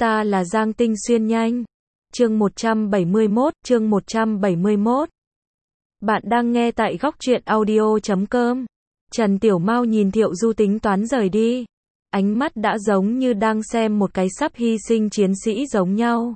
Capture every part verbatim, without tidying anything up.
Ta là Giang Tinh Xuyên nhanh. Chương một trăm bảy mươi mốt, chương một trăm bảy mươi mốt. Bạn đang nghe tại góc truyện audio chấm com. Trần Tiểu Mao nhìn Thiệu Du tính toán rời đi. Ánh mắt đã giống như đang xem một cái sắp hy sinh chiến sĩ giống nhau.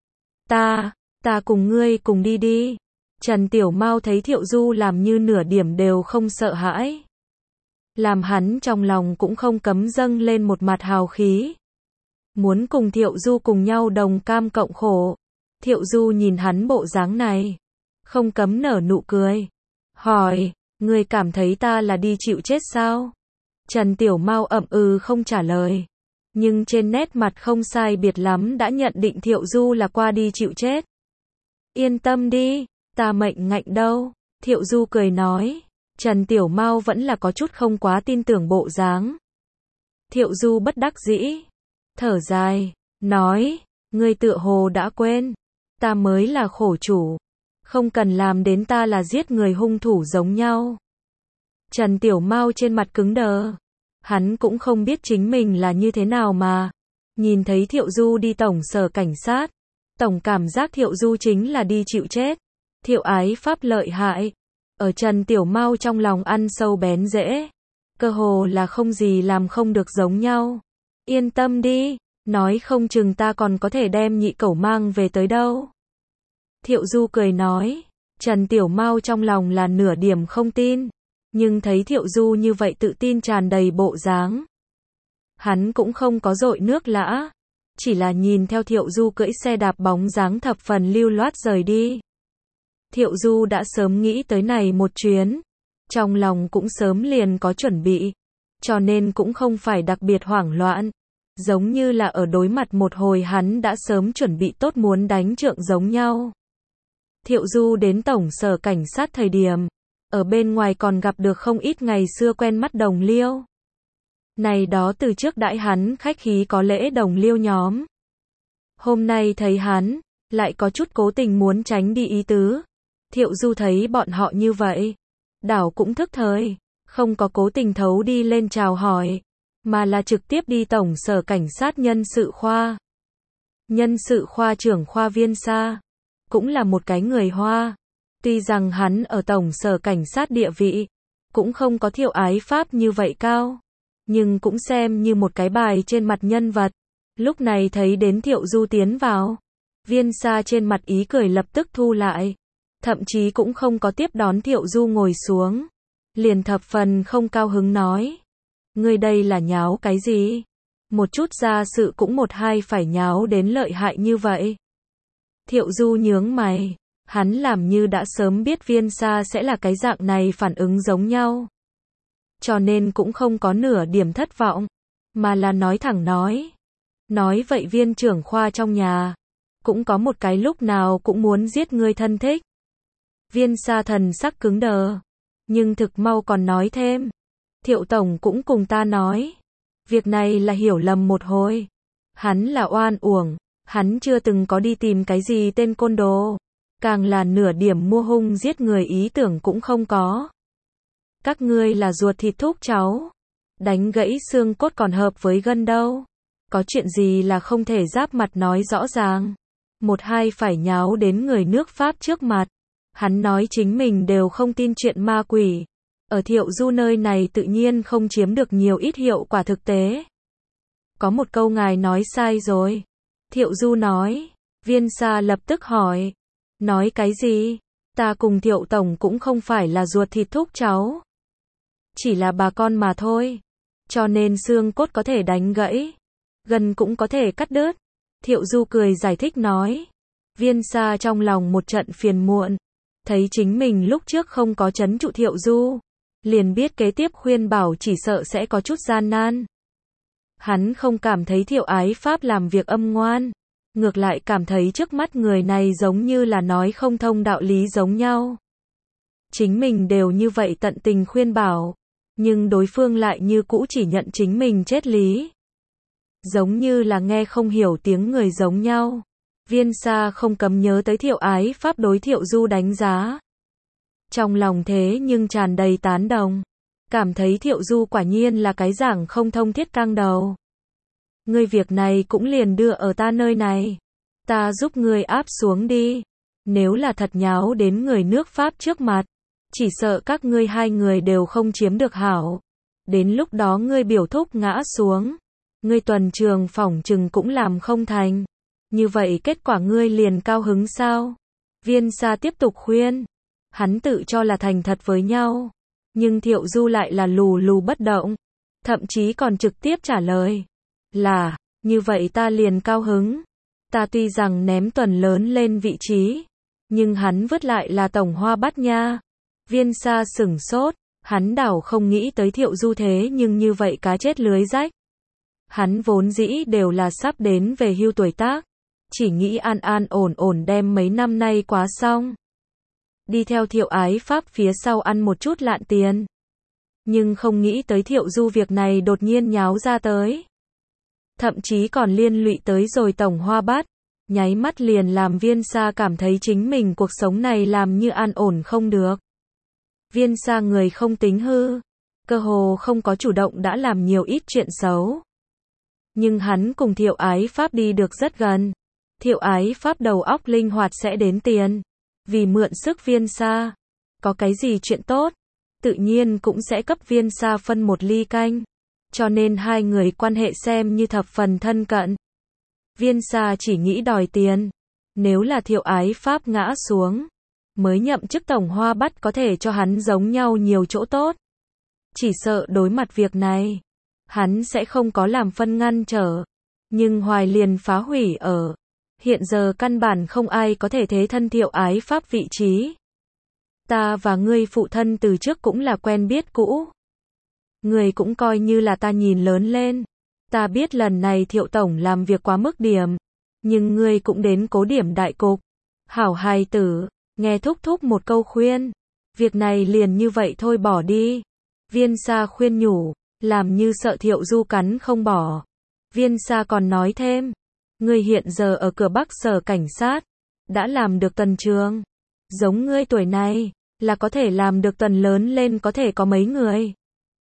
Ta, ta cùng ngươi cùng đi đi. Trần Tiểu Mao thấy Thiệu Du làm như nửa điểm đều không sợ hãi. Làm hắn trong lòng cũng không cấm dâng lên một mặt hào khí. Muốn cùng Thiệu Du cùng nhau đồng cam cộng khổ. Thiệu Du nhìn hắn bộ dáng này, không cấm nở nụ cười. Hỏi, ngươi cảm thấy ta là đi chịu chết sao? Trần Tiểu Mao ậm ừ không trả lời. Nhưng trên nét mặt không sai biệt lắm đã nhận định Thiệu Du là qua đi chịu chết. Yên tâm đi, ta mệnh ngạnh đâu. Thiệu Du cười nói. Trần Tiểu Mao vẫn là có chút không quá tin tưởng bộ dáng. Thiệu Du bất đắc dĩ, thở dài, nói, ngươi tựa hồ đã quên, ta mới là khổ chủ, không cần làm đến ta là giết người hung thủ giống nhau. Trần Tiểu Mao trên mặt cứng đờ, hắn cũng không biết chính mình là như thế nào mà, nhìn thấy Thiệu Du đi tổng sở cảnh sát, tổng cảm giác Thiệu Du chính là đi chịu chết. Thiệu ái pháp lợi hại, ở Trần Tiểu Mao trong lòng ăn sâu bén rễ, cơ hồ là không gì làm không được giống nhau. Yên tâm đi, nói không chừng ta còn có thể đem nhị cẩu mang về tới đâu. Thiệu Du cười nói. Trần Tiểu Mao trong lòng là nửa điểm không tin, nhưng thấy Thiệu Du như vậy tự tin tràn đầy bộ dáng, hắn cũng không có dội nước lã, chỉ là nhìn theo Thiệu Du cưỡi xe đạp bóng dáng thập phần lưu loát rời đi. Thiệu Du đã sớm nghĩ tới này một chuyến, trong lòng cũng sớm liền có chuẩn bị, cho nên cũng không phải đặc biệt hoảng loạn, giống như là ở đối mặt một hồi hắn đã sớm chuẩn bị tốt muốn đánh trượng giống nhau. Thiệu Du đến tổng sở cảnh sát thời điểm, ở bên ngoài còn gặp được không ít ngày xưa quen mắt đồng liêu. Này đó từ trước đãi hắn khách khí có lễ đồng liêu nhóm. Hôm nay thấy hắn, lại có chút cố tình muốn tránh đi ý tứ. Thiệu Du thấy bọn họ như vậy, đảo cũng thức thời, không có cố tình thấu đi lên chào hỏi, mà là trực tiếp đi tổng sở cảnh sát nhân sự khoa. Nhân sự khoa trưởng khoa Viên Sa, cũng là một cái người Hoa. Tuy rằng hắn ở tổng sở cảnh sát địa vị, cũng không có Thiệu ái pháp như vậy cao, nhưng cũng xem như một cái bài trên mặt nhân vật. Lúc này thấy đến Thiệu Du tiến vào, Viên Sa trên mặt ý cười lập tức thu lại, thậm chí cũng không có tiếp đón Thiệu Du ngồi xuống, liền thập phần không cao hứng nói. Ngươi đây là nháo cái gì? Một chút ra sự cũng một hai phải nháo đến lợi hại như vậy. Thiệu Du nhướng mày, hắn làm như đã sớm biết Viên Sa sẽ là cái dạng này phản ứng giống nhau. Cho nên cũng không có nửa điểm thất vọng, mà là nói thẳng nói. Nói vậy viên trưởng khoa trong nhà, cũng có một cái lúc nào cũng muốn giết ngươi thân thích. Viên Sa thần sắc cứng đờ, nhưng thực mau còn nói thêm. Thiệu tổng cũng cùng ta nói, việc này là hiểu lầm một hồi. Hắn là oan uổng, hắn chưa từng có đi tìm cái gì tên côn đồ, càng là nửa điểm mua hung giết người ý tưởng cũng không có. Các ngươi là ruột thịt thúc cháu, đánh gãy xương cốt còn hợp với gân đâu. Có chuyện gì là không thể giáp mặt nói rõ ràng, một hai phải nháo đến người nước Pháp trước mặt. Hắn nói chính mình đều không tin chuyện ma quỷ, ở Thiệu Du nơi này tự nhiên không chiếm được nhiều ít hiệu quả thực tế. Có một câu ngài nói sai rồi. Thiệu Du nói. Viên Sa lập tức hỏi. Nói cái gì? Ta cùng Thiệu tổng cũng không phải là ruột thịt thúc cháu, chỉ là bà con mà thôi, cho nên xương cốt có thể đánh gãy, gân cũng có thể cắt đứt. Thiệu Du cười giải thích nói. Viên Sa trong lòng một trận phiền muộn, thấy chính mình lúc trước không có trấn trụ Thiệu Du, liền biết kế tiếp khuyên bảo chỉ sợ sẽ có chút gian nan. Hắn không cảm thấy Thiệu ái pháp làm việc âm ngoan, ngược lại cảm thấy trước mắt người này giống như là nói không thông đạo lý giống nhau. Chính mình đều như vậy tận tình khuyên bảo, nhưng đối phương lại như cũ chỉ nhận chính mình chết lý, giống như là nghe không hiểu tiếng người giống nhau. Viên Sa không cấm nhớ tới Thiệu ái pháp đối Thiệu Du đánh giá, trong lòng thế nhưng tràn đầy tán đồng, cảm thấy Thiệu Du quả nhiên là cái giảng không thông thiết căng đầu. Ngươi việc này cũng liền đưa ở ta nơi này. Ta giúp ngươi áp xuống đi. Nếu là thật nháo đến người nước Pháp trước mặt, chỉ sợ các ngươi hai người đều không chiếm được hảo. Đến lúc đó ngươi biểu thúc ngã xuống, ngươi tuần trường phỏng chừng cũng làm không thành. Như vậy kết quả ngươi liền cao hứng sao? Viên Sa tiếp tục khuyên. Hắn tự cho là thành thật với nhau. Nhưng Thiệu Du lại là lù lù bất động. Thậm chí còn trực tiếp trả lời. Là, như vậy ta liền cao hứng. Ta tuy rằng ném Tuần lớn lên vị trí, nhưng hắn vứt lại là Tổng Hoa Bát nha. Viên Sa sửng sốt. Hắn đảo không nghĩ tới Thiệu Du thế nhưng như vậy cá chết lưới rách. Hắn vốn dĩ đều là sắp đến về hưu tuổi tác. Chỉ nghĩ an an ổn ổn đem mấy năm nay quá xong. Đi theo Thiệu Ái Pháp phía sau ăn một chút lạn tiền. Nhưng không nghĩ tới Thiệu Du việc này đột nhiên nháo ra tới. Thậm chí còn liên lụy tới rồi Tổng Hoa Bát. Nháy mắt liền làm Viên Sa cảm thấy chính mình cuộc sống này làm như an ổn không được. Viên Sa người không tính hư. Cơ hồ không có chủ động đã làm nhiều ít chuyện xấu. Nhưng hắn cùng Thiệu Ái Pháp đi được rất gần. Thiệu Ái Pháp đầu óc linh hoạt sẽ đến tiền. Vì mượn sức Viên Sa. Có cái gì chuyện tốt, tự nhiên cũng sẽ cấp Viên Sa phân một ly canh. Cho nên hai người quan hệ xem như thập phần thân cận. Viên Sa chỉ nghĩ đòi tiền. Nếu là Thiệu Ái Pháp ngã xuống, mới nhậm chức Tổng Hoa Bát có thể cho hắn giống nhau nhiều chỗ tốt. Chỉ sợ đối mặt việc này, hắn sẽ không có làm phân ngăn trở. Nhưng Hoài liền phá hủy ở. Hiện giờ căn bản không ai có thể thế thân Thiệu Ái Pháp vị trí. Ta và ngươi phụ thân từ trước cũng là quen biết cũ. Ngươi cũng coi như là ta nhìn lớn lên. Ta biết lần này Thiệu Tổng làm việc quá mức điểm. Nhưng ngươi cũng đến cố điểm đại cục. Hảo hài tử, nghe thúc thúc một câu khuyên. Việc này liền như vậy thôi bỏ đi. Viên Sa khuyên nhủ, làm như sợ Thiệu Du cắn không bỏ. Viên Sa còn nói thêm. Ngươi hiện giờ ở cửa Bắc sở cảnh sát. Đã làm được tuần trường. Giống ngươi tuổi này, là có thể làm được tuần lớn lên có thể có mấy người.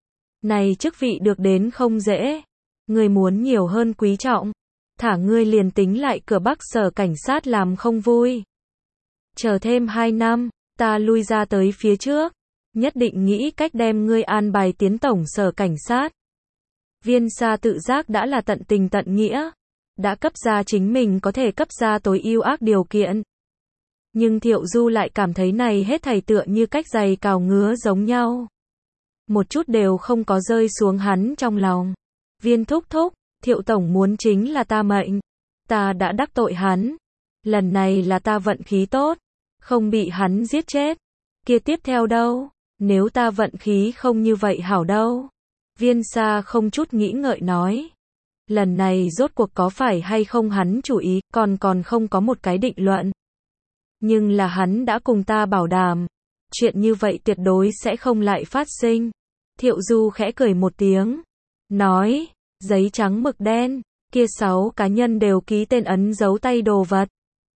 Này chức vị được đến không dễ. Ngươi muốn nhiều hơn quý trọng. Thả ngươi liền tính lại cửa Bắc sở cảnh sát làm không vui. Chờ thêm hai năm, ta lui ra tới phía trước. Nhất định nghĩ cách đem ngươi an bài tiến tổng sở cảnh sát. Viên Sa tự giác đã là tận tình tận nghĩa. Đã cấp ra chính mình có thể cấp ra tối ưu ác điều kiện. Nhưng Thiệu Du lại cảm thấy này hết thảy tựa như cách giày cào ngứa giống nhau. Một chút đều không có rơi xuống hắn trong lòng. Viên thúc thúc, Thiệu Tổng muốn chính là ta mệnh. Ta đã đắc tội hắn. Lần này là ta vận khí tốt. Không bị hắn giết chết. Kia tiếp theo đâu? Nếu ta vận khí không như vậy hảo đâu? Viên Sa không chút nghĩ ngợi nói. Lần này rốt cuộc có phải hay không hắn chủ ý, còn còn không có một cái định luận. Nhưng là hắn đã cùng ta bảo đảm. Chuyện như vậy tuyệt đối sẽ không lại phát sinh. Thiệu Du khẽ cười một tiếng. Nói, giấy trắng mực đen, kia sáu cá nhân đều ký tên ấn dấu tay đồ vật.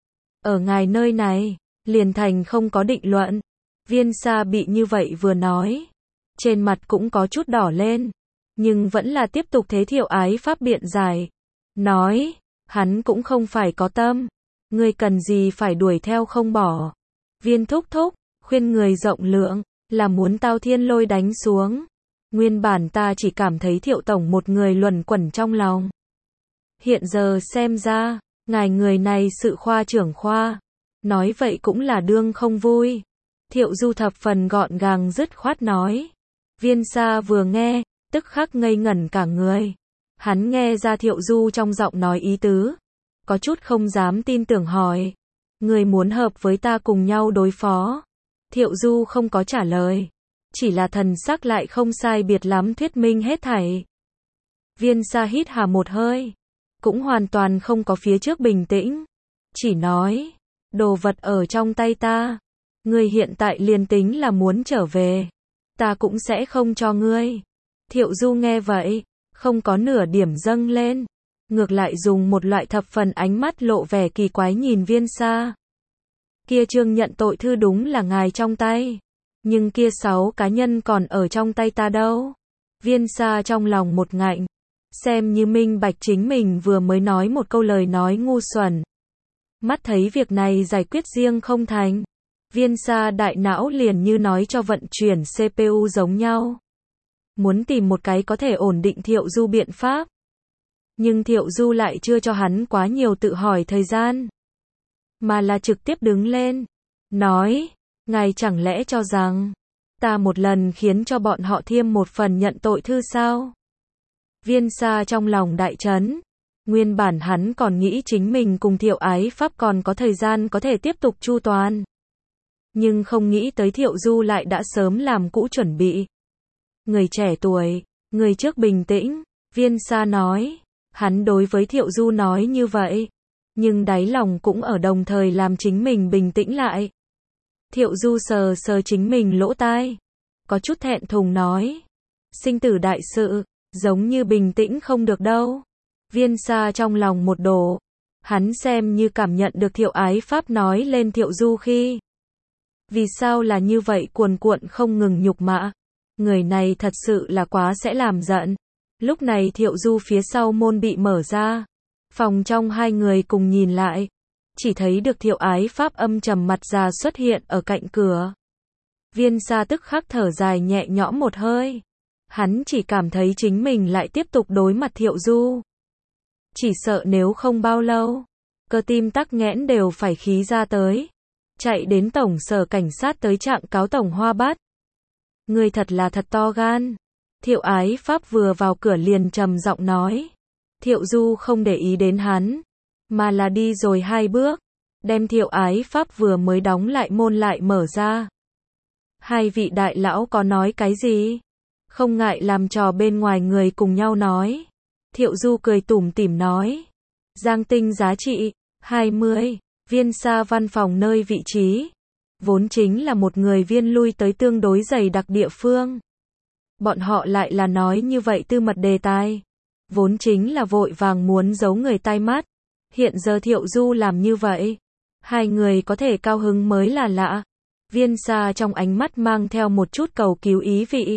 Ở ngài nơi này, liền thành không có định luận. Viên Sa bị như vậy vừa nói. Trên mặt cũng có chút đỏ lên. Nhưng vẫn là tiếp tục thế Thiệu Ái Pháp biện giải. Nói, hắn cũng không phải có tâm. Ngươi cần gì phải đuổi theo không bỏ. Viên thúc thúc, khuyên người rộng lượng, là muốn tao thiên lôi đánh xuống. Nguyên bản ta chỉ cảm thấy Thiệu Tổng một người luẩn quẩn trong lòng. Hiện giờ xem ra, ngài người này sự khoa trưởng khoa. Nói vậy cũng là đương không vui. Thiệu Du thập phần gọn gàng dứt khoát nói. Viên Sa vừa nghe, tức khắc ngây ngẩn cả người. Hắn nghe ra Thiệu Du trong giọng nói ý tứ. Có chút không dám tin tưởng hỏi. Người muốn hợp với ta cùng nhau đối phó. Thiệu Du không có trả lời. Chỉ là thần sắc lại không sai biệt lắm thuyết minh hết thảy. Viên Sa hít hà một hơi. Cũng hoàn toàn không có phía trước bình tĩnh. Chỉ nói. Đồ vật ở trong tay ta. Ngươi hiện tại liền tính là muốn trở về. Ta cũng sẽ không cho ngươi. Thiệu Du nghe vậy. Không có nửa điểm dâng lên. Ngược lại dùng một loại thập phần ánh mắt lộ vẻ kỳ quái nhìn Viên Sa. Kia chương nhận tội thư đúng là ngài trong tay. Nhưng kia sáu cá nhân còn ở trong tay ta đâu. Viên Sa trong lòng một ngạnh. xem như minh bạch chính mình vừa mới nói một câu lời nói ngu xuẩn. Mắt thấy việc này giải quyết riêng không thành. Viên Sa đại não liền như nói cho vận chuyển xê pê u giống nhau. Muốn tìm một cái có thể ổn định Thiệu Du biện pháp. Nhưng Thiệu Du lại chưa cho hắn quá nhiều tự hỏi thời gian. Mà là trực tiếp đứng lên. Nói, ngài chẳng lẽ cho rằng, ta một lần khiến cho bọn họ thêm một phần nhận tội thư sao? Viên Sa trong lòng đại chấn. Nguyên bản hắn còn nghĩ chính mình cùng Thiệu Ái Pháp còn có thời gian có thể tiếp tục chu toàn. Nhưng không nghĩ tới Thiệu Du lại đã sớm làm cũ chuẩn bị. Người trẻ tuổi, người trước bình tĩnh, Viên Sa nói. Hắn đối với Thiệu Du nói như vậy. Nhưng đáy lòng cũng ở đồng thời làm chính mình bình tĩnh lại. Thiệu Du sờ sờ chính mình lỗ tai. Có chút thẹn thùng nói. Sinh tử đại sự, giống như bình tĩnh không được đâu. Viên Sa trong lòng một đổ. Hắn xem như cảm nhận được Thiệu Ái Pháp nói lên Thiệu Du khi. Vì sao là như vậy cuồn cuộn không ngừng nhục mạ. Người này thật sự là quá sẽ làm giận. Lúc này Thiệu Du phía sau môn bị mở ra. Phòng trong hai người cùng nhìn lại. Chỉ thấy được Thiệu Ái Pháp âm trầm mặt già xuất hiện ở cạnh cửa. Viên Sa tức khắc thở dài nhẹ nhõm một hơi. Hắn chỉ cảm thấy chính mình lại tiếp tục đối mặt Thiệu Du. Chỉ sợ nếu không bao lâu, cơ tim tắc nghẽn đều phải khí ra tới. Chạy đến tổng sở cảnh sát tới trạng cáo tổng Hoa Bát. Người thật là thật to gan. Thiệu Ái Pháp vừa vào cửa liền trầm giọng nói. Thiệu Du không để ý đến hắn, mà là đi rồi hai bước, đem Thiệu Ái Pháp vừa mới đóng lại môn lại mở ra. Hai vị đại lão có nói cái gì? Không ngại làm trò bên ngoài người cùng nhau nói. Thiệu Du cười tủm tỉm nói. Giang tinh giá trị, hai mươi, Viên Sa văn phòng nơi vị trí. Vốn chính là một người viên lui tới tương đối dày đặc địa phương. Bọn họ lại là nói như vậy tư mật đề tài. Vốn chính là vội vàng muốn giấu người tai mắt. Hiện giờ Thiệu Du làm như vậy. Hai người có thể cao hứng mới là lạ. Viên Sa trong ánh mắt mang theo một chút cầu cứu ý vị.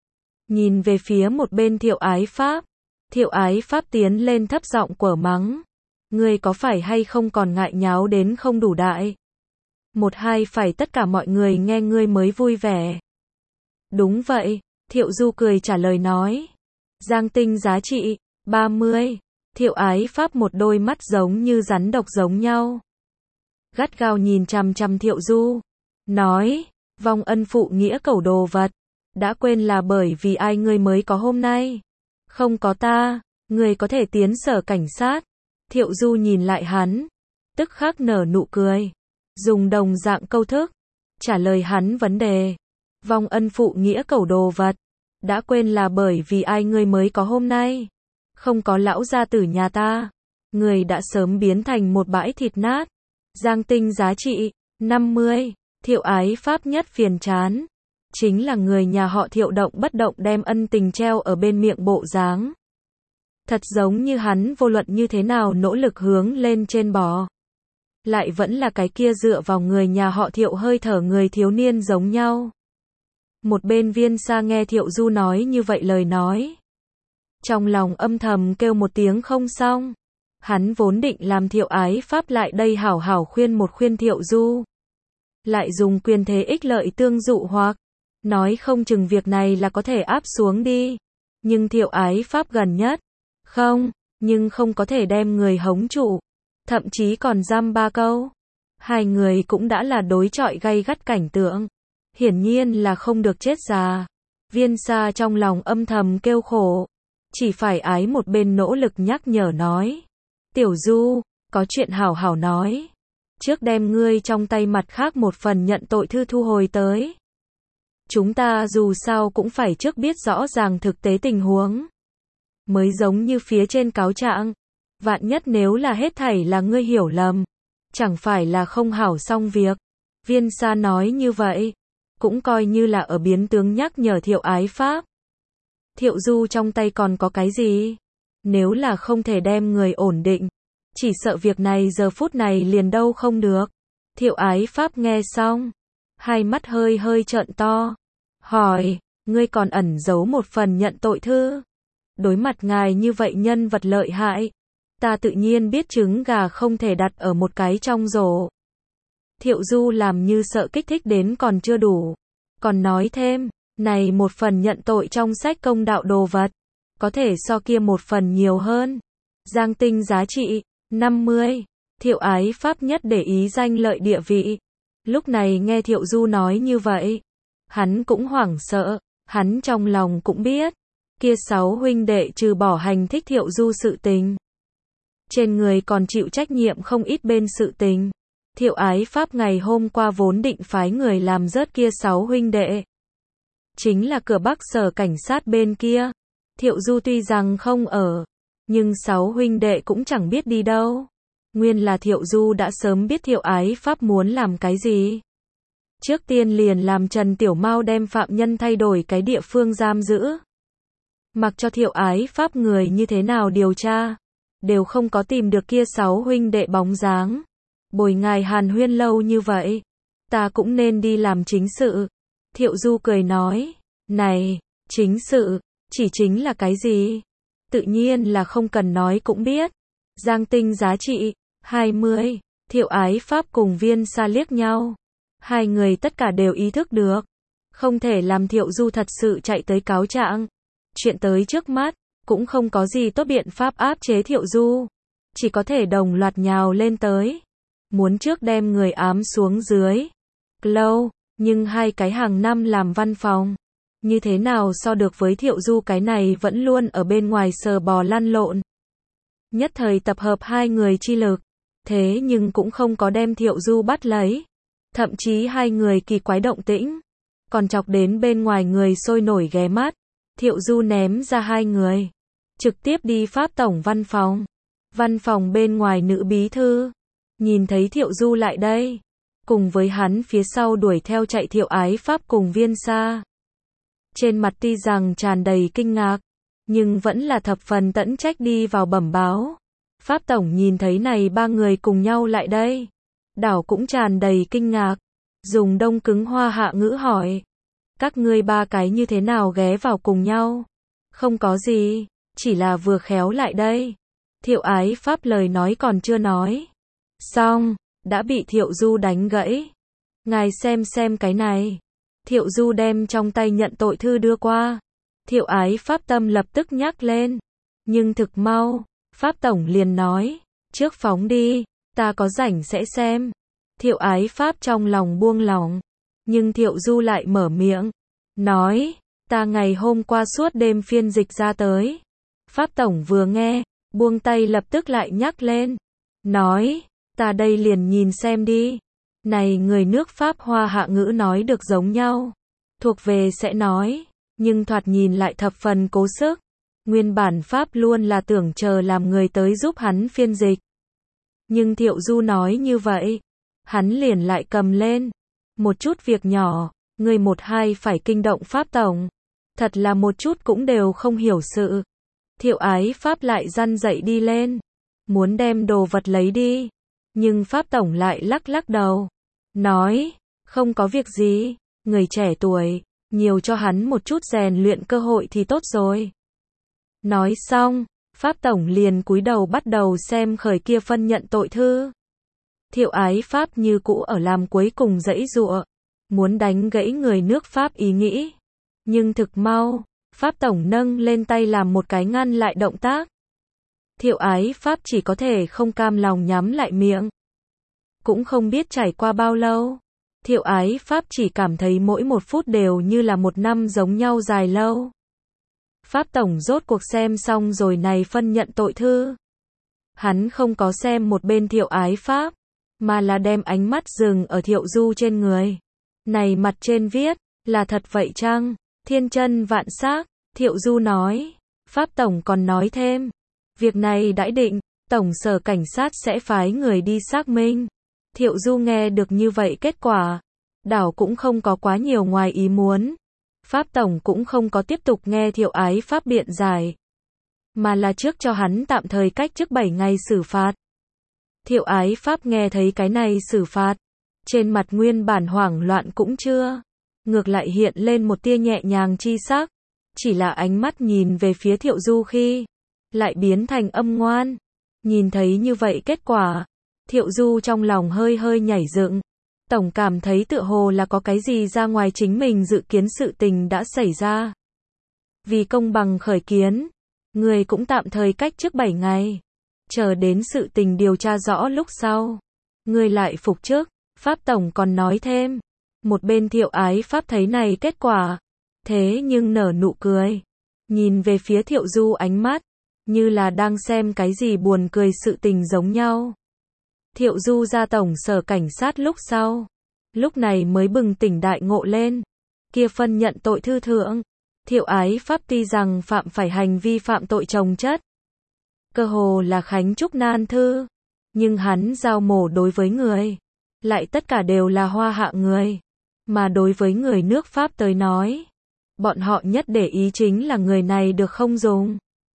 Nhìn về phía một bên Thiệu Ái Pháp. Thiệu Ái Pháp tiến lên thấp giọng quở mắng. Ngươi có phải hay không còn ngại nháo đến không đủ đại? Một hai phải tất cả mọi người nghe ngươi mới vui vẻ. Đúng vậy, Thiệu Du cười trả lời nói. Giang tinh giá trị, ba mươi. Thiệu Ái Pháp một đôi mắt giống như rắn độc giống nhau. Gắt gao nhìn chằm chằm Thiệu Du. Nói, vong ân phụ nghĩa cẩu đồ vật. Đã quên là bởi vì ai ngươi mới có hôm nay. Không có ta, ngươi có thể tiến sở cảnh sát. Thiệu Du nhìn lại hắn. Tức khắc nở nụ cười. Dùng đồng dạng câu thức. Trả lời hắn vấn đề. Vong ân phụ nghĩa cẩu đồ vật. Đã quên là bởi vì ai ngươi mới có hôm nay. Không có lão gia tử nhà ta. Người đã sớm biến thành một bãi thịt nát. Giang tinh giá trị, năm mươi. Thiệu Ái Pháp nhất phiền chán. Chính là người nhà họ Thiệu động bất động đem ân tình treo ở bên miệng bộ dáng. Thật giống như hắn vô luận như thế nào nỗ lực hướng lên trên bò. Lại vẫn là cái kia dựa vào người nhà họ Thiệu hơi thở người thiếu niên giống nhau. Một bên Viên Sa nghe Thiệu Du nói như vậy lời nói. Trong lòng âm thầm kêu một tiếng không xong. Hắn vốn định làm Thiệu Ái Pháp lại đây hảo hảo khuyên một khuyên Thiệu Du. Lại dùng quyền thế ích lợi tương dụ hoặc. Nói không chừng việc này là có thể áp xuống đi. Nhưng Thiệu Ái Pháp gần nhất. Không, nhưng không có thể đem người hống trụ. Thậm chí còn giam ba câu. Hai người cũng đã là đối chọi gay gắt cảnh tượng. Hiển nhiên là không được chết già. Viên Sa trong lòng âm thầm kêu khổ. Chỉ phải ái một bên nỗ lực nhắc nhở nói. Tiểu Du, có chuyện hảo hảo nói. Trước đem ngươi trong tay mặt khác một phần nhận tội thư thu hồi tới. Chúng ta dù sao cũng phải trước biết rõ ràng thực tế tình huống. Mới giống như phía trên cáo trạng. Vạn nhất nếu là hết thảy là ngươi hiểu lầm. Chẳng phải là không hảo xong việc. Viên Sa nói như vậy. Cũng coi như là ở biến tướng nhắc nhở Thiệu Ái Pháp. Thiệu Du trong tay còn có cái gì? Nếu là không thể đem người ổn định. Chỉ sợ việc này giờ phút này liền đâu không được. Thiệu Ái Pháp nghe xong. Hai mắt hơi hơi trợn to. Hỏi, ngươi còn ẩn giấu một phần nhận tội thư. đối mặt ngài như vậy nhân vật lợi hại, ta tự nhiên biết trứng gà không thể đặt ở một cái trong rổ. Thiệu Du làm như sợ kích thích đến còn chưa đủ, còn nói thêm, này một phần nhận tội trong sách công đạo đồ vật, có thể so kia một phần nhiều hơn. Giang tinh giá trị, năm mươi. Thiệu Ái Pháp nhất để ý danh lợi địa vị. Lúc này nghe Thiệu Du nói như vậy, hắn cũng hoảng sợ, hắn trong lòng cũng biết, kia sáu huynh đệ trừ bỏ hành thích Thiệu Du sự tình, trên người còn chịu trách nhiệm không ít bên sự tình. Thiệu Ái Pháp ngày hôm qua vốn định phái người làm rớt kia sáu huynh đệ, chính là cửa Bắc sở cảnh sát bên kia. Thiệu Du tuy rằng không ở, nhưng sáu huynh đệ cũng chẳng biết đi đâu. Nguyên là Thiệu Du đã sớm biết Thiệu Ái Pháp muốn làm cái gì. Trước tiên liền làm Trần Tiểu Mao đem phạm nhân thay đổi cái địa phương giam giữ. Mặc cho Thiệu Ái Pháp người như thế nào điều tra, đều không có tìm được kia sáu huynh đệ bóng dáng. Bồi ngài hàn huyên lâu như vậy, ta cũng nên đi làm chính sự. Thiệu Du cười nói, này, chính sự, chỉ chính là cái gì? Tự nhiên là không cần nói cũng biết. Giang tinh giá trị, hai mươi. Thiệu Ái Pháp cùng Viên Sa liếc nhau. Hai người tất cả đều ý thức được, không thể làm Thiệu Du thật sự chạy tới cáo trạng. Chuyện tới trước mắt, cũng không có gì tốt biện pháp áp chế Thiệu Du, chỉ có thể đồng loạt nhào lên tới, muốn trước đem người ám xuống dưới. Lâu, nhưng hai cái hàng năm làm văn phòng, như thế nào so được với Thiệu Du cái này vẫn luôn ở bên ngoài sờ bò lăn lộn. Nhất thời tập hợp hai người chi lực, thế nhưng cũng không có đem Thiệu Du bắt lấy. Thậm chí hai người kỳ quái động tĩnh, còn chọc đến bên ngoài người sôi nổi ghé mắt. Thiệu Du ném ra hai người, trực tiếp đi Pháp tổng văn phòng. Văn phòng bên ngoài nữ bí thư, nhìn thấy Thiệu Du lại đây, cùng với hắn phía sau đuổi theo chạy Thiệu Ái Pháp cùng Viên Sa. Trên mặt tuy rằng tràn đầy kinh ngạc, nhưng vẫn là thập phần tẫn trách đi vào bẩm báo. Pháp tổng nhìn thấy này ba người cùng nhau lại đây, đảo cũng tràn đầy kinh ngạc, dùng đông cứng hoa hạ ngữ hỏi, các ngươi ba cái như thế nào ghé vào cùng nhau? Không có gì, chỉ là vừa khéo lại đây. Thiệu Ái Pháp lời nói còn chưa nói xong, đã bị Thiệu Du đánh gãy. Ngài xem xem cái này. Thiệu Du đem trong tay nhận tội thư đưa qua. Thiệu Ái Pháp tâm lập tức nhắc lên, nhưng thực mau, Pháp tổng liền nói, trước phóng đi, ta có rảnh sẽ xem. Thiệu Ái Pháp trong lòng buông lỏng, nhưng Thiệu Du lại mở miệng, nói, ta ngày hôm qua suốt đêm phiên dịch ra tới. Pháp tổng vừa nghe, buông tay lập tức lại nhắc lên, nói, ta đây liền nhìn xem đi. Này người nước Pháp hoa hạ ngữ nói được giống nhau, thuộc về sẽ nói, nhưng thoạt nhìn lại thập phần cố sức. Nguyên bản Pháp luôn là tưởng chờ làm người tới giúp hắn phiên dịch. Nhưng Thiệu Du nói như vậy, hắn liền lại cầm lên. Một chút việc nhỏ, người một hai phải kinh động Pháp tổng. Thật là một chút cũng đều không hiểu sự. Thiệu Ái Pháp lại răn dậy đi lên, muốn đem đồ vật lấy đi. Nhưng Pháp tổng lại lắc lắc đầu, nói, không có việc gì, người trẻ tuổi, nhiều cho hắn một chút rèn luyện cơ hội thì tốt rồi. Nói xong, Pháp tổng liền cúi đầu bắt đầu xem khởi kia phân nhận tội thư. Thiệu Ái Pháp như cũ ở làm cuối cùng giãy giụa, muốn đánh gãy người nước Pháp ý nghĩ. Nhưng thực mau, Pháp tổng nâng lên tay làm một cái ngăn lại động tác. Thiệu Ái Pháp chỉ có thể không cam lòng nhắm lại miệng. Cũng không biết trải qua bao lâu, Thiệu Ái Pháp chỉ cảm thấy mỗi một phút đều như là một năm giống nhau dài lâu. Pháp tổng rốt cuộc xem xong rồi này phân nhận tội thư. Hắn không có xem một bên Thiệu Ái Pháp, mà là đem ánh mắt dừng ở Thiệu Du trên người. Này mặt trên viết, là thật vậy chăng? Thiên chân vạn xác, Thiệu Du nói. Pháp tổng còn nói thêm, việc này đã định, tổng sở cảnh sát sẽ phái người đi xác minh. Thiệu Du nghe được như vậy kết quả, đảo cũng không có quá nhiều ngoài ý muốn. Pháp tổng cũng không có tiếp tục nghe Thiệu Ái Pháp biện giải, mà là trước cho hắn tạm thời cách chức bảy ngày xử phạt. Thiệu Ái Pháp nghe thấy cái này xử phạt, trên mặt nguyên bản hoảng loạn cũng chưa, ngược lại hiện lên một tia nhẹ nhàng chi sắc. chỉ là ánh mắt nhìn về phía Thiệu Du khi lại biến thành âm ngoan. Nhìn thấy như vậy kết quả, Thiệu Du trong lòng hơi hơi nhảy dựng. Tổng cảm thấy tựa hồ là có cái gì ra ngoài chính mình dự kiến sự tình đã xảy ra. Vì công bằng khởi kiến, người cũng tạm thời cách trước bảy ngày. Chờ đến sự tình điều tra rõ lúc sau, người lại phục chức. Pháp Tổng còn nói thêm. Một bên Thiệu Ái Pháp thấy này kết quả, thế nhưng nở nụ cười. Nhìn về phía Thiệu Du ánh mắt, như là đang xem cái gì buồn cười sự tình giống nhau. Thiệu Du ra tổng sở cảnh sát lúc sau, lúc này mới bừng tỉnh đại ngộ lên. Kia phân nhận tội thư thượng, Thiệu Ái Pháp tuy rằng phạm phải hành vi phạm tội chồng chất, cơ hồ là Khánh Trúc nan thư, nhưng hắn giao mổ đối với người, lại tất cả đều là hoa hạ người. Mà đối với người nước Pháp tới nói, bọn họ nhất để ý chính là người này được không dùng,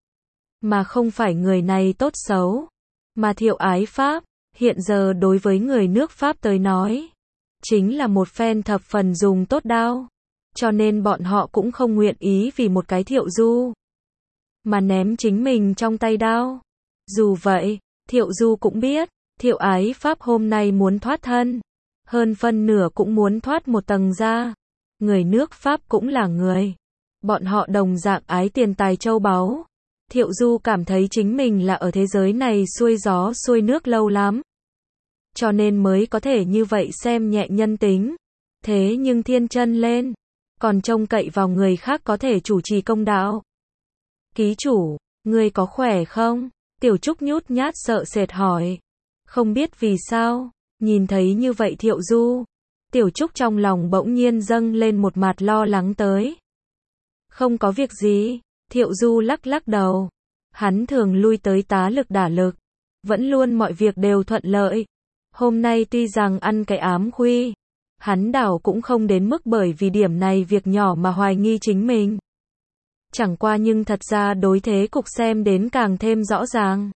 mà không phải người này tốt xấu. Mà Thiệu Ái Pháp, hiện giờ đối với người nước Pháp tới nói, chính là một phen thập phần dùng tốt đao. Cho nên bọn họ cũng không nguyện ý vì một cái Thiệu Du mà ném chính mình trong tay đao. Dù vậy, Thiệu Du cũng biết, Thiệu Ái Pháp hôm nay muốn thoát thân, hơn phân nửa cũng muốn thoát một tầng ra. Người nước Pháp cũng là người, bọn họ đồng dạng ái tiền tài châu báu. Thiệu Du cảm thấy chính mình là ở thế giới này xuôi gió xuôi nước lâu lắm, cho nên mới có thể như vậy xem nhẹ nhân tính. Thế nhưng thiên chân lên, còn trông cậy vào người khác có thể chủ trì công đạo. Ký chủ, ngươi có khỏe không? Tiểu Trúc nhút nhát sợ sệt hỏi. Không biết vì sao, nhìn thấy như vậy Thiệu Du, Tiểu Trúc trong lòng bỗng nhiên dâng lên một mặt lo lắng tới. Không có việc gì, Thiệu Du lắc lắc đầu. Hắn thường lui tới tá lực đả lực, vẫn luôn mọi việc đều thuận lợi. Hôm nay tuy rằng ăn cái ám khuy, hắn đảo cũng không đến mức bởi vì điểm này việc nhỏ mà hoài nghi chính mình. Chẳng qua nhưng thật ra đối thế cục xem đến càng thêm rõ ràng.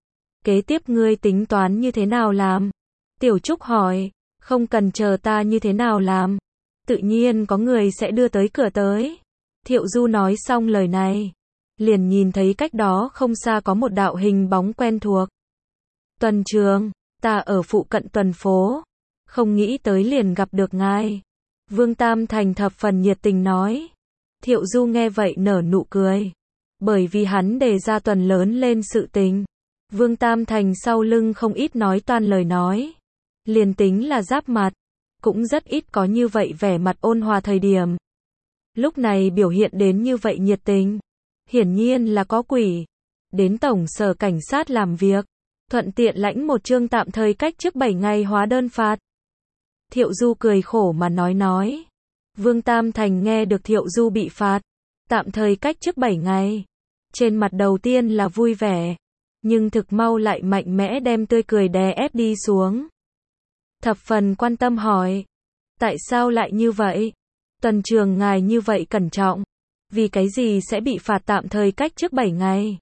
Kế tiếp ngươi tính toán như thế nào làm? Tiểu Trúc hỏi. Không cần chờ ta như thế nào làm, tự nhiên có người sẽ đưa tới cửa tới. Thiệu Du nói xong lời này, liền nhìn thấy cách đó không xa có một đạo hình bóng quen thuộc. Tuần Trường, ta ở phụ cận tuần phố, không nghĩ tới liền gặp được ngài. Vương Tam Thành thập phần nhiệt tình nói. Thiệu Du nghe vậy nở nụ cười, bởi vì hắn đề ra tuần lớn lên sự tình. Vương Tam Thành sau lưng không ít nói toan lời nói, liền tính là giáp mặt, cũng rất ít có như vậy vẻ mặt ôn hòa thời điểm. Lúc này biểu hiện đến như vậy nhiệt tình, hiển nhiên là có quỷ. Đến tổng sở cảnh sát làm việc, thuận tiện lãnh một chương tạm thời cách trước bảy ngày hóa đơn phạt. Thiệu Du cười khổ mà nói nói. Vương Tam Thành nghe được Thiệu Du bị phạt, tạm thời cách trước bảy ngày. Trên mặt đầu tiên là vui vẻ, nhưng thực mau lại mạnh mẽ đem tươi cười đè ép đi xuống. Thập phần quan tâm hỏi. Tại sao lại như vậy? Tuần Trường ngài như vậy cẩn trọng, vì cái gì sẽ bị phạt tạm thời cách trước bảy ngày?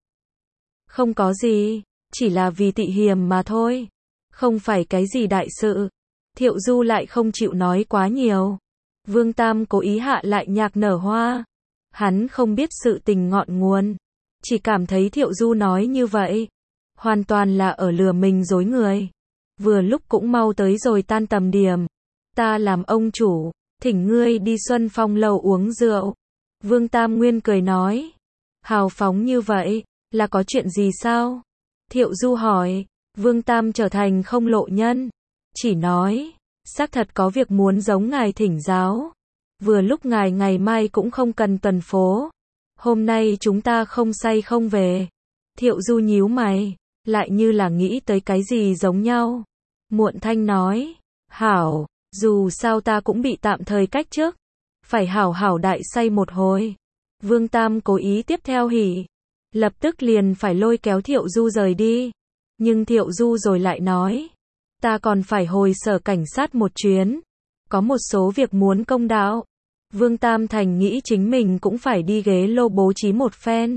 Không có gì, chỉ là vì tị hiềm mà thôi. Không phải cái gì đại sự. Thiệu Du lại không chịu nói quá nhiều. Vương Tam cố ý hạ lại nhạc nở hoa. Hắn không biết sự tình ngọn nguồn, chỉ cảm thấy Thiệu Du nói như vậy, hoàn toàn là ở lừa mình dối người. Vừa lúc cũng mau tới rồi tan tầm điểm. Ta làm ông chủ, thỉnh ngươi đi Xuân Phong lầu uống rượu. Vương Tam Nguyên cười nói. Hào phóng như vậy, là có chuyện gì sao? Thiệu Du hỏi. Vương Tam trở thành không lộ nhân, chỉ nói, xác thật có việc muốn giống ngài thỉnh giáo. Vừa lúc ngài ngày mai cũng không cần tuần phố, hôm nay chúng ta không say không về. Thiệu Du nhíu mày, lại như là nghĩ tới cái gì giống nhau. Muộn thanh nói, hảo, dù sao ta cũng bị tạm thời cách trước, phải hảo hảo đại say một hồi. Vương Tam cố ý tiếp theo hỉ, lập tức liền phải lôi kéo Thiệu Du rời đi. Nhưng Thiệu Du rồi lại nói, ta còn phải hồi sở cảnh sát một chuyến, có một số việc muốn công đạo. Vương Tam Thành nghĩ chính mình cũng phải đi ghế lô bố trí một phen.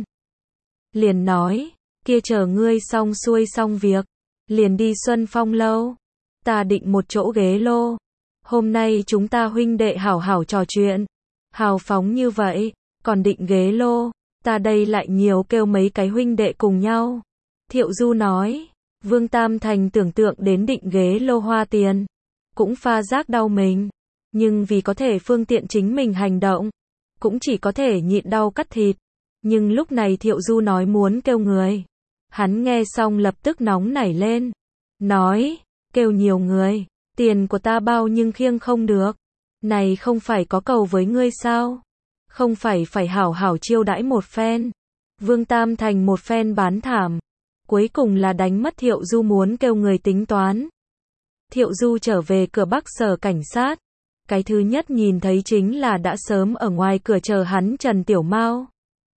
Liền nói, kia chờ ngươi xong xuôi xong việc, liền đi Xuân Phong lâu. Ta định một chỗ ghế lô. Hôm nay chúng ta huynh đệ hảo hảo trò chuyện. Hào phóng như vậy, còn định ghế lô, ta đây lại nhiều kêu mấy cái huynh đệ cùng nhau. Thiệu Du nói, Vương Tam Thành tưởng tượng đến định ghế lô hoa tiền, cũng pha giác đau mình, nhưng vì có thể phương tiện chính mình hành động, cũng chỉ có thể nhịn đau cắt thịt. Nhưng lúc này Thiệu Du nói muốn kêu người, hắn nghe xong lập tức nóng nảy lên, nói, kêu nhiều người, tiền của ta bao nhưng khiêng không được, này không phải có cầu với ngươi sao, không phải phải hảo hảo chiêu đãi một phen. Vương Tam Thành một phen bán thảm, cuối cùng là đánh mất Thiệu Du muốn kêu người tính toán. Thiệu Du trở về cửa Bắc Sở cảnh sát, cái thứ nhất nhìn thấy chính là đã sớm ở ngoài cửa chờ hắn Trần Tiểu Mao.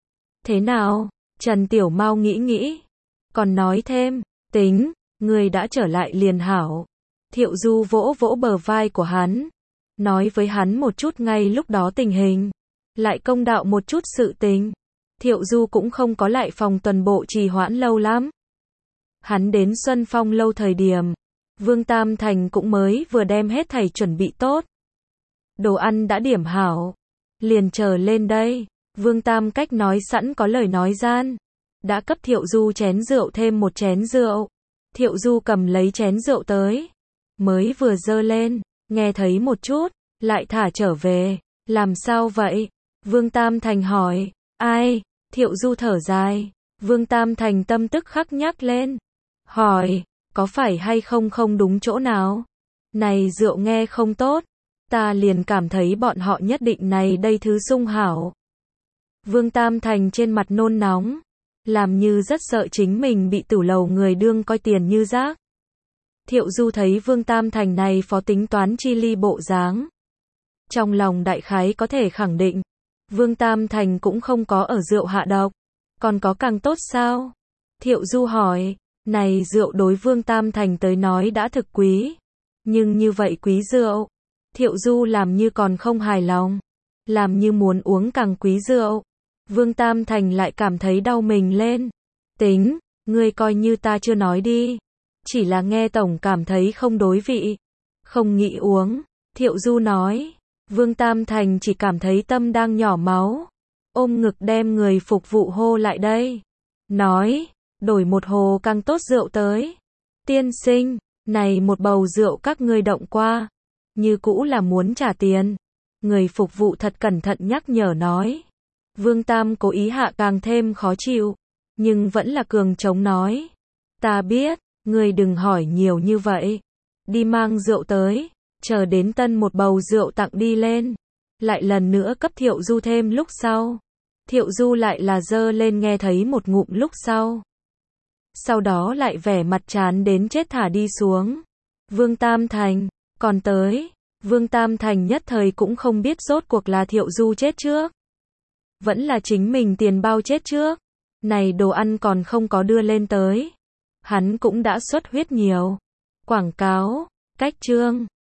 Thế nào? Trần Tiểu Mao nghĩ nghĩ, còn nói thêm, tính, người đã trở lại liền hảo. Thiệu Du vỗ vỗ bờ vai của hắn, nói với hắn một chút ngay lúc đó tình hình, lại công đạo một chút sự tình. Thiệu Du cũng không có lại phòng tuần bộ trì hoãn lâu lắm. Hắn đến Xuân Phong lâu thời điểm, Vương Tam Thành cũng mới vừa đem hết thảy chuẩn bị tốt. Đồ ăn đã điểm hảo, liền chờ lên đây. Vương Tam cách nói sẵn có lời nói gian, đã cấp Thiệu Du chén rượu thêm một chén rượu. Thiệu Du cầm lấy chén rượu tới, mới vừa dơ lên, nghe thấy một chút, lại thả trở về. Làm sao vậy? Vương Tam Thành hỏi. Ai? Thiệu Du thở dài. Vương Tam Thành tâm tức khắc nhắc lên, hỏi, có phải hay không không đúng chỗ nào? Này rượu nghe không tốt, ta liền cảm thấy bọn họ nhất định này đây thứ sung hảo. Vương Tam Thành trên mặt nôn nóng, làm như rất sợ chính mình bị tử lầu người đương coi tiền như rác. Thiệu Du thấy Vương Tam Thành này phó tính toán chi ly bộ dáng, trong lòng đại khái có thể khẳng định, Vương Tam Thành cũng không có ở rượu hạ độc, còn có càng tốt sao? Thiệu Du hỏi, này rượu đối Vương Tam Thành tới nói đã thực quý, nhưng như vậy quý rượu, Thiệu Du làm như còn không hài lòng, làm như muốn uống càng quý rượu. Vương Tam Thành lại cảm thấy đau mình lên. Tính, ngươi coi như ta chưa nói đi, chỉ là nghe tổng cảm thấy không đối vị, không nghĩ uống. Thiệu Du nói. Vương Tam Thành chỉ cảm thấy tâm đang nhỏ máu, ôm ngực đem người phục vụ hô lại đây, nói, đổi một hồ càng tốt rượu tới. Tiên sinh, này một bầu rượu các ngươi động qua, như cũ là muốn trả tiền. Người phục vụ thật cẩn thận nhắc nhở nói. Vương Tam cố ý hạ càng thêm khó chịu, nhưng vẫn là cường chống nói, ta biết, ngươi đừng hỏi nhiều như vậy, đi mang rượu tới. Chờ đến tân một bầu rượu tặng đi lên, lại lần nữa cấp Thiệu Du thêm lúc sau. Thiệu Du lại là dơ lên nghe thấy một ngụm lúc sau. Sau đó lại vẻ mặt chán đến chết thả đi xuống. Vương Tam Thành, còn tới. Vương Tam Thành nhất thời cũng không biết rốt cuộc là Thiệu Du chết trước, vẫn là chính mình tiền bao chết trước. Này đồ ăn còn không có đưa lên tới, hắn cũng đã xuất huyết nhiều. Quảng cáo, cách chương